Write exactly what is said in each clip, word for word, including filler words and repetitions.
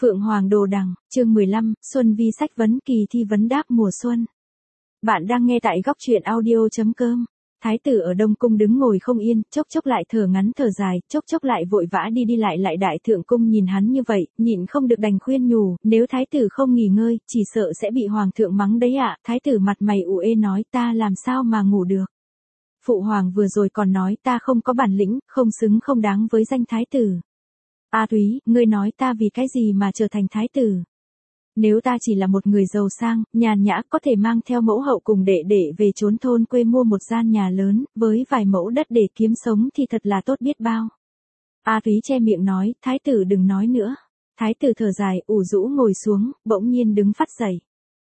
Phượng Hoàng Đồ Đằng, chương mười lăm, Xuân Vi sách vấn kỳ thi vấn đáp mùa xuân. Bạn đang nghe tại góc truyện audio chấm com. Thái tử ở Đông Cung đứng ngồi không yên, chốc chốc lại thở ngắn thở dài, chốc chốc lại vội vã đi đi lại lại. Đại Thượng Cung nhìn hắn như vậy, nhịn không được đành khuyên nhủ, nếu thái tử không nghỉ ngơi, chỉ sợ sẽ bị hoàng thượng mắng đấy ạ. Thái tử mặt mày ủ ê nói, ta làm sao mà ngủ được. Phụ hoàng vừa rồi còn nói ta không có bản lĩnh, không xứng không đáng với danh thái tử. A Túy, ngươi nói ta vì cái gì mà trở thành thái tử? Nếu ta chỉ là một người giàu sang, nhàn nhã, có thể mang theo mẫu hậu cùng đệ đệ về trốn thôn quê mua một gian nhà lớn, với vài mẫu đất để kiếm sống thì thật là tốt biết bao. A Túy che miệng nói, thái tử đừng nói nữa. Thái tử thở dài, ủ rũ ngồi xuống, bỗng nhiên đứng phắt dậy.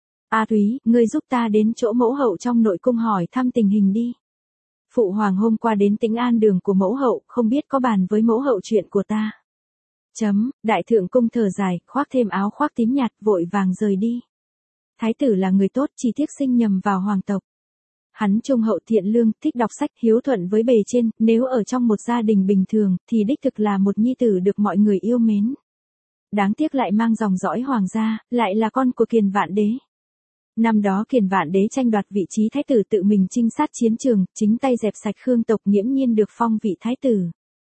A Túy, ngươi giúp ta đến chỗ mẫu hậu trong nội cung hỏi thăm tình hình đi. Phụ hoàng hôm qua đến Tĩnh An đường của mẫu hậu, không biết có bàn với mẫu hậu chuyện của ta. Chấm, Đại Thượng Cung thở dài, khoác thêm áo khoác tím nhạt, vội vàng rời đi. Thái tử là người tốt, chỉ tiếc sinh nhầm vào hoàng tộc. Hắn trung hậu thiện lương, thích đọc sách, hiếu thuận với bề trên, nếu ở trong một gia đình bình thường, thì đích thực là một nhi tử được mọi người yêu mến. Đáng tiếc lại mang dòng dõi hoàng gia, lại là con của Kiền Vạn Đế. Năm đó Kiền Vạn Đế tranh đoạt vị trí thái tử tự mình chinh sát chiến trường, chính tay dẹp sạch Khương tộc, nghiễm nhiên được phong vị thái tử.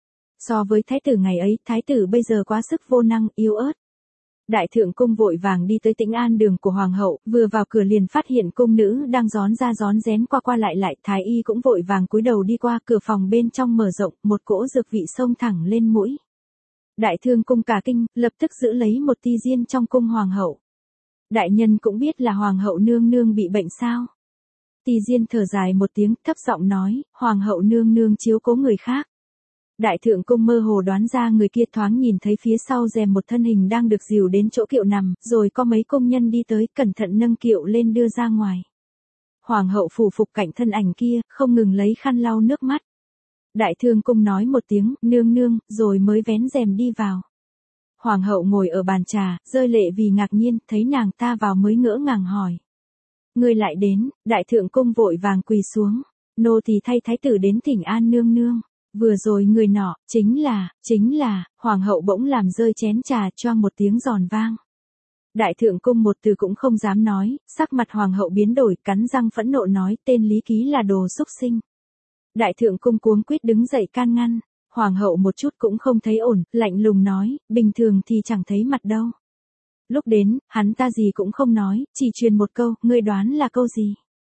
So với thái tử ngày ấy, thái tử bây giờ quá sức vô năng, yếu ớt. Đại Thượng Cung vội vàng đi tới Tĩnh An đường của hoàng hậu, vừa vào cửa liền phát hiện cung nữ đang rón ra rón rén qua qua lại lại, thái y cũng vội vàng cúi đầu đi qua, cửa phòng bên trong mở rộng, một cỗ dược vị xông thẳng lên mũi. Đại Thương Cung cả kinh, lập tức giữ lấy một ti diên trong cung hoàng hậu. Đại nhân cũng biết là hoàng hậu nương nương bị bệnh sao? Ti diên thở dài một tiếng, thấp giọng nói, hoàng hậu nương nương chiếu cố người khác. Đại Thượng Cung mơ hồ đoán ra người kia, thoáng nhìn thấy phía sau rèm một thân hình đang được dìu đến chỗ kiệu nằm, rồi có mấy công nhân đi tới, cẩn thận nâng kiệu lên đưa ra ngoài. Hoàng hậu phủ phục cạnh thân ảnh kia, không ngừng lấy khăn lau nước mắt. Đại Thương Cung nói một tiếng, nương nương, rồi mới vén rèm đi vào. Hoàng hậu ngồi ở bàn trà, rơi lệ vì ngạc nhiên, thấy nàng ta vào mới ngỡ ngàng hỏi. Ngươi lại đến, Đại Thượng Cung vội vàng quỳ xuống, nô tỳ thay thái tử đến thỉnh an nương nương. Vừa rồi người nọ, chính là, chính là, hoàng hậu bỗng làm rơi chén trà, choang một tiếng giòn vang. Đại Thượng Cung một từ cũng không dám nói, sắc mặt hoàng hậu biến đổi, cắn răng phẫn nộ nói, tên Lý Ký là đồ xúc sinh. Đại Thượng Cung cuống quýt đứng dậy can ngăn, hoàng hậu một chút cũng không thấy ổn, lạnh lùng nói, bình thường thì chẳng thấy mặt đâu. Lúc đến, hắn ta gì cũng không nói, chỉ truyền một câu, ngươi đoán là câu gì?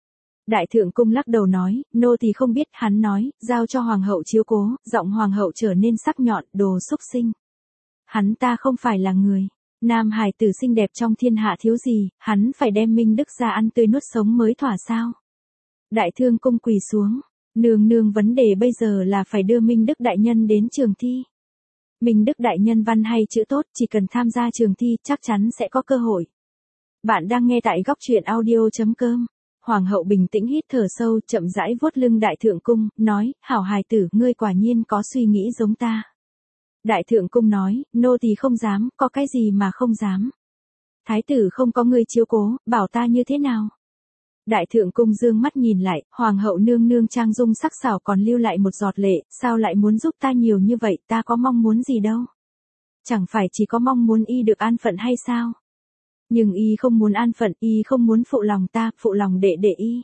Đại Thượng Cung lắc đầu nói, nô tỳ không biết. Hắn nói, giao cho hoàng hậu chiếu cố, giọng hoàng hậu trở nên sắc nhọn, đồ xúc sinh. Hắn ta không phải là người. Nam hài tử xinh đẹp trong thiên hạ thiếu gì, hắn phải đem Minh Đức ra ăn tươi nuốt sống mới thỏa sao. Đại Thương Cung quỳ xuống, nương nương, vấn đề bây giờ là phải đưa Minh Đức đại nhân đến trường thi. Minh Đức đại nhân văn hay chữ tốt, chỉ cần tham gia trường thi chắc chắn sẽ có cơ hội. Bạn đang nghe tại góc truyện audio chấm com. Hoàng hậu bình tĩnh hít thở sâu, chậm rãi vuốt lưng Đại Thượng Cung, nói, hảo hài tử, ngươi quả nhiên có suy nghĩ giống ta. Đại Thượng Cung nói, nô tỳ không dám, có cái gì mà không dám. Thái tử không có ngươi chiếu cố, bảo ta như thế nào? Đại Thượng Cung dương mắt nhìn lại, hoàng hậu nương nương trang dung sắc sảo còn lưu lại một giọt lệ, sao lại muốn giúp ta nhiều như vậy, ta có mong muốn gì đâu. Chẳng phải chỉ có mong muốn y được an phận hay sao? Nhưng y không muốn an phận, y không muốn phụ lòng ta, phụ lòng đệ đệ y.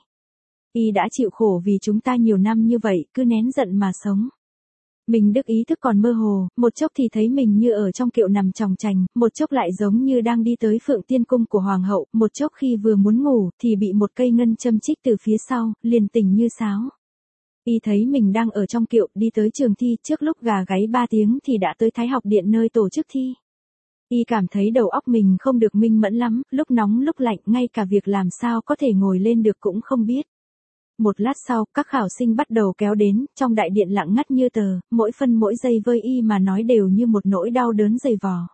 Y đã chịu khổ vì chúng ta nhiều năm như vậy, cứ nén giận mà sống. Mình Đức ý thức còn mơ hồ, một chốc thì thấy mình như ở trong kiệu nằm chòng chành, một chốc lại giống như đang đi tới Phượng Tiên Cung của hoàng hậu, một chốc khi vừa muốn ngủ, thì bị một cây ngân châm chích từ phía sau, liền tỉnh như sáo. Y thấy mình đang ở trong kiệu, đi tới trường thi, trước lúc gà gáy ba tiếng thì đã tới Thái học điện nơi tổ chức thi. Y cảm thấy đầu óc mình không được minh mẫn lắm, lúc nóng lúc lạnh, ngay cả việc làm sao có thể ngồi lên được cũng không biết. Một lát sau, các khảo sinh bắt đầu kéo đến, trong đại điện lặng ngắt như tờ, mỗi phân mỗi giây với y mà nói đều như một nỗi đau đớn dày vò.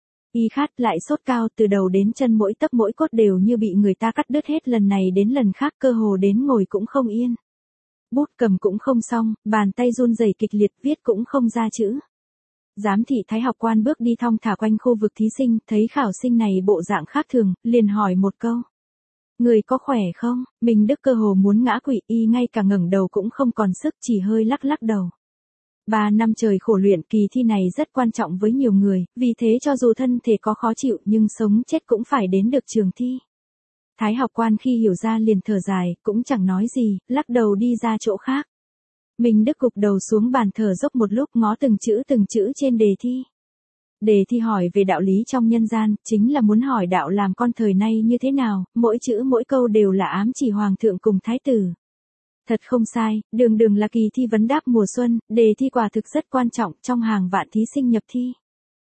Y khát lại sốt cao, từ đầu đến chân mỗi tấc mỗi cốt đều như bị người ta cắt đứt hết, lần này đến lần khác, cơ hồ đến ngồi cũng không yên. Bút cầm cũng không xong, bàn tay run rẩy kịch liệt, viết cũng không ra chữ. Giám thị Thái học quan bước đi thong thả quanh khu vực thí sinh, thấy khảo sinh này bộ dạng khác thường, liền hỏi một câu. Người có khỏe không? Minh Đức cơ hồ muốn ngã quỵ, y ngay cả ngẩng đầu cũng không còn sức, chỉ hơi lắc lắc đầu. Ba năm trời khổ luyện, kỳ thi này rất quan trọng với nhiều người, vì thế cho dù thân thể có khó chịu nhưng sống chết cũng phải đến được trường thi. Thái học quan khi hiểu ra liền thở dài, cũng chẳng nói gì, lắc đầu đi ra chỗ khác. Minh Đức gục đầu xuống bàn thở dốc một lúc, ngó từng chữ từng chữ trên đề thi. Đề thi hỏi về đạo lý trong nhân gian, chính là muốn hỏi đạo làm con thời nay như thế nào, mỗi chữ mỗi câu đều là ám chỉ hoàng thượng cùng thái tử. Thật không sai, đường đường là kỳ thi vấn đáp mùa xuân, đề thi quả thực rất quan trọng trong hàng vạn thí sinh nhập thi.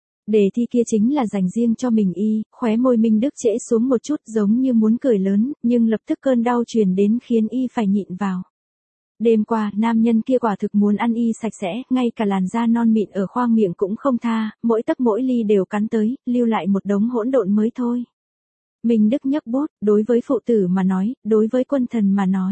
Đề thi kia chính là dành riêng cho mình y, khóe môi Minh Đức trễ xuống một chút giống như muốn cười lớn, nhưng lập tức cơn đau truyền đến khiến y phải nhịn vào. Đêm qua, nam nhân kia quả thực muốn ăn y sạch sẽ, ngay cả làn da non mịn ở khoang miệng cũng không tha, mỗi tấc mỗi ly đều cắn tới, lưu lại một đống hỗn độn mới thôi. Minh Đức nhấc bút, đối với phụ tử mà nói, đối với quân thần mà nói.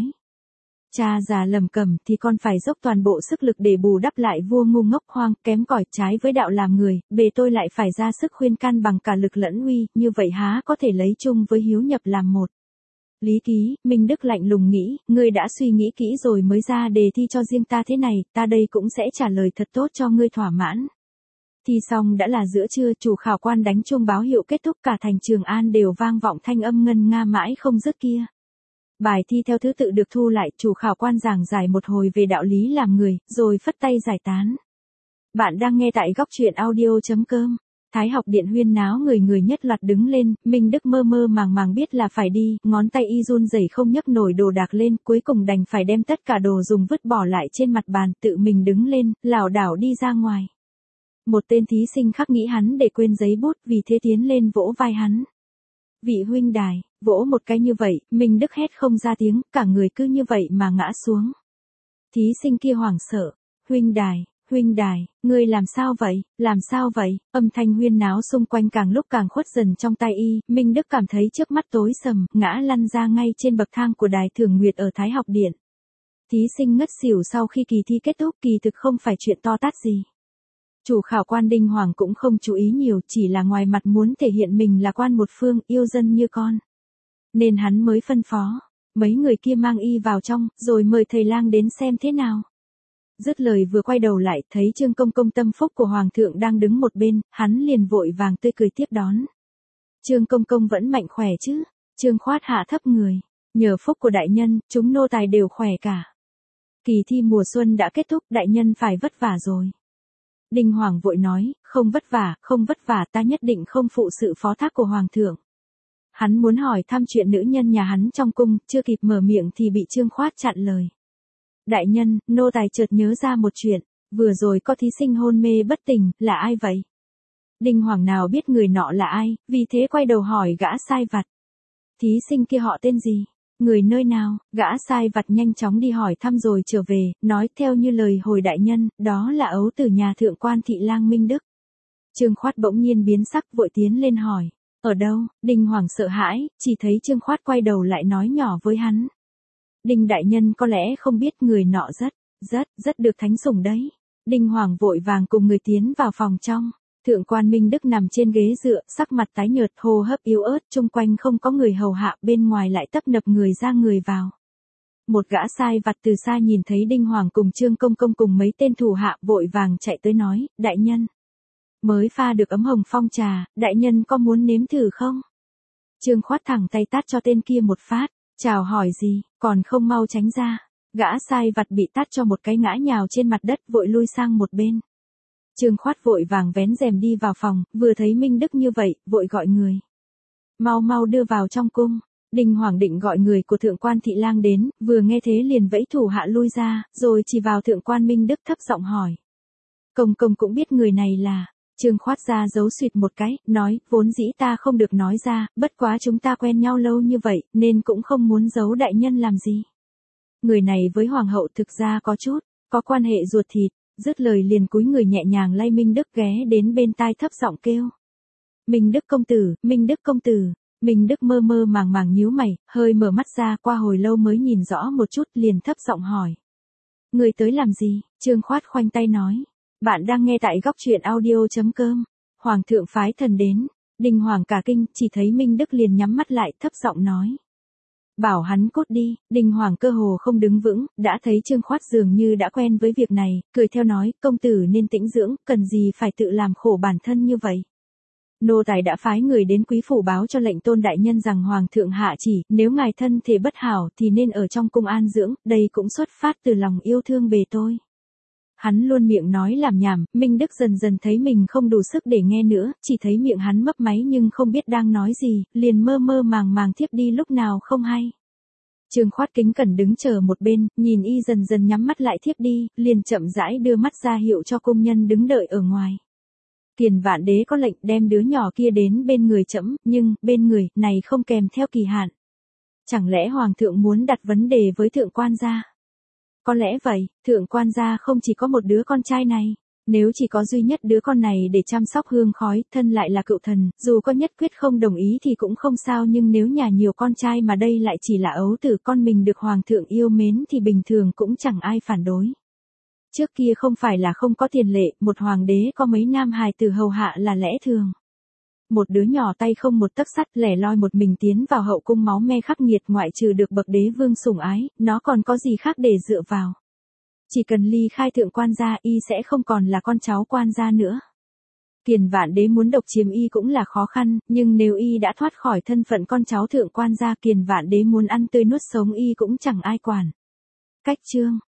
Cha già lầm cầm thì con phải dốc toàn bộ sức lực để bù đắp lại vua ngu ngốc hoang, kém cỏi trái với đạo làm người, bề tôi lại phải ra sức khuyên can bằng cả lực lẫn uy, như vậy há có thể lấy chung với hiếu nhập làm một. Lý ký, Minh Đức lạnh lùng nghĩ, ngươi đã suy nghĩ kỹ rồi mới ra đề thi cho riêng ta thế này, ta đây cũng sẽ trả lời thật tốt cho ngươi thỏa mãn. Thi xong đã là giữa trưa, chủ khảo quan đánh chuông báo hiệu kết thúc, cả thành Trường An đều vang vọng thanh âm ngân nga mãi không dứt kia. Bài thi theo thứ tự được thu lại, chủ khảo quan giảng giải một hồi về đạo lý làm người, rồi phất tay giải tán. Bạn đang nghe tại góc truyện audio chấm com. Thái học điện huyên náo, người người nhất loạt đứng lên, Minh Đức mơ mơ màng màng biết là phải đi, ngón tay y run rẩy không nhấc nổi đồ đạc lên, cuối cùng đành phải đem tất cả đồ dùng vứt bỏ lại trên mặt bàn, tự mình đứng lên, lảo đảo đi ra ngoài. Một tên thí sinh khác nghĩ hắn để quên giấy bút, vì thế tiến lên vỗ vai hắn. Vị huynh đài, vỗ một cái như vậy, Minh Đức hét không ra tiếng, cả người cứ như vậy mà ngã xuống. Thí sinh kia hoảng sợ, huynh đài. Huynh đài, ngươi làm sao vậy, làm sao vậy, âm thanh huyên náo xung quanh càng lúc càng khuất dần trong tai y, Minh Đức cảm thấy trước mắt tối sầm, ngã lăn ra ngay trên bậc thang của đài Thường Nguyệt ở Thái học điện. Thí sinh ngất xỉu sau khi kỳ thi kết thúc, kỳ thực không phải chuyện to tát gì. Chủ khảo quan Đinh Hoàng cũng không chú ý nhiều, chỉ là ngoài mặt muốn thể hiện mình là quan một phương, yêu dân như con. Nên hắn mới phân phó, mấy người kia mang y vào trong, rồi mời thầy lang đến xem thế nào. Dứt lời vừa quay đầu lại, thấy Trương Công Công tâm phúc của Hoàng thượng đang đứng một bên, hắn liền vội vàng tươi cười tiếp đón. Trương Công Công vẫn mạnh khỏe chứ? Trương Khoát hạ thấp người. Nhờ phúc của đại nhân, chúng nô tài đều khỏe cả. Kỳ thi mùa xuân đã kết thúc, đại nhân phải vất vả rồi. Đinh Hoàng vội nói, không vất vả, không vất vả, ta nhất định không phụ sự phó thác của Hoàng thượng. Hắn muốn hỏi thăm chuyện nữ nhân nhà hắn trong cung, chưa kịp mở miệng thì bị Trương Khoát chặn lời. Đại nhân, nô tài chợt nhớ ra một chuyện, vừa rồi có thí sinh hôn mê bất tỉnh, là ai vậy? Đinh Hoàng nào biết người nọ là ai, vì thế quay đầu hỏi gã sai vặt. Thí sinh kia họ tên gì? Người nơi nào? Gã sai vặt nhanh chóng đi hỏi thăm rồi trở về, nói theo như lời hồi đại nhân, đó là ấu tử nhà thượng quan thị lang Minh Đức. Trương Khoát bỗng nhiên biến sắc, vội tiến lên hỏi. Ở đâu? Đinh Hoàng sợ hãi, chỉ thấy Trương Khoát quay đầu lại nói nhỏ với hắn. Đinh đại nhân có lẽ không biết người nọ rất, rất, rất được thánh sủng đấy. Đinh Hoàng vội vàng cùng người tiến vào phòng trong. Thượng quan Minh Đức nằm trên ghế dựa, sắc mặt tái nhợt, hô hấp yếu ớt, chung quanh không có người hầu hạ, bên ngoài lại tấp nập người ra người vào. Một gã sai vặt từ xa nhìn thấy Đinh Hoàng cùng Trương Công Công cùng mấy tên thủ hạ, vội vàng chạy tới nói, đại nhân. Mới pha được ấm hồng phong trà, đại nhân có muốn nếm thử không? Trương Khoát thẳng tay tát cho tên kia một phát. Chào hỏi gì, còn không mau tránh ra. Gã sai vặt bị tát cho một cái ngã nhào trên mặt đất, vội lui sang một bên. Trương Khoát vội vàng vén rèm đi vào phòng, vừa thấy Minh Đức như vậy, vội gọi người. Mau mau đưa vào trong cung. Đinh Hoàng định gọi người của thượng quan thị lang đến, vừa nghe thế liền vẫy thủ hạ lui ra, rồi chỉ vào thượng quan Minh Đức thấp giọng hỏi. Công công cũng biết người này là... Trương Khoát ra giấu suyệt một cái, nói, vốn dĩ ta không được nói ra, bất quá chúng ta quen nhau lâu như vậy, nên cũng không muốn giấu đại nhân làm gì. Người này với hoàng hậu thực ra có chút, có quan hệ ruột thịt, dứt lời liền cúi người nhẹ nhàng lay Minh Đức ghé đến bên tai thấp giọng kêu. Minh Đức công tử, Minh Đức công tử. Minh Đức mơ mơ màng màng nhíu mày, hơi mở mắt ra, qua hồi lâu mới nhìn rõ một chút, liền thấp giọng hỏi. Người tới làm gì? Trương Khoát khoanh tay nói. Bạn đang nghe tại góc truyện audio chấm com. Hoàng thượng phái thần đến. Đinh Hoàng cả kinh, chỉ thấy Minh Đức liền nhắm mắt lại, thấp giọng nói. Bảo hắn cút đi, Đinh Hoàng cơ hồ không đứng vững, đã thấy Trương Khoát dường như đã quen với việc này, cười theo nói, công tử nên tĩnh dưỡng, cần gì phải tự làm khổ bản thân như vậy. Nô tài đã phái người đến quý phủ báo cho lệnh tôn đại nhân rằng Hoàng thượng hạ chỉ, nếu ngài thân thể bất hảo thì nên ở trong cung an dưỡng, đây cũng xuất phát từ lòng yêu thương bề tôi. Hắn luôn miệng nói làm nhảm, Minh Đức dần dần thấy mình không đủ sức để nghe nữa, chỉ thấy miệng hắn mấp máy nhưng không biết đang nói gì, liền mơ mơ màng màng thiếp đi lúc nào không hay. Trương Khoát kính cẩn đứng chờ một bên, nhìn y dần dần nhắm mắt lại thiếp đi, liền chậm rãi đưa mắt ra hiệu cho cung nhân đứng đợi ở ngoài. Kiền Vạn Đế có lệnh đem đứa nhỏ kia đến bên người trẫm, nhưng, bên người, này không kèm theo kỳ hạn. Chẳng lẽ Hoàng thượng muốn đặt vấn đề với thượng quan gia? Có lẽ vậy, thượng quan gia không chỉ có một đứa con trai này. Nếu chỉ có duy nhất đứa con này để chăm sóc hương khói, thân lại là cựu thần, dù có nhất quyết không đồng ý thì cũng không sao, nhưng nếu nhà nhiều con trai mà đây lại chỉ là ấu tử con mình được Hoàng thượng yêu mến thì bình thường cũng chẳng ai phản đối. Trước kia không phải là không có tiền lệ, một hoàng đế có mấy nam hài tử hầu hạ là lẽ thường. Một đứa nhỏ tay không một tấc sắt lẻ loi một mình tiến vào hậu cung máu me khắc nghiệt, ngoại trừ được bậc đế vương sủng ái, nó còn có gì khác để dựa vào. Chỉ cần ly khai thượng quan gia y sẽ không còn là con cháu quan gia nữa. Kiền Vạn Đế muốn độc chiếm y cũng là khó khăn, nhưng nếu y đã thoát khỏi thân phận con cháu thượng quan gia, Kiền Vạn Đế muốn ăn tươi nuốt sống y cũng chẳng ai quản. Cách chương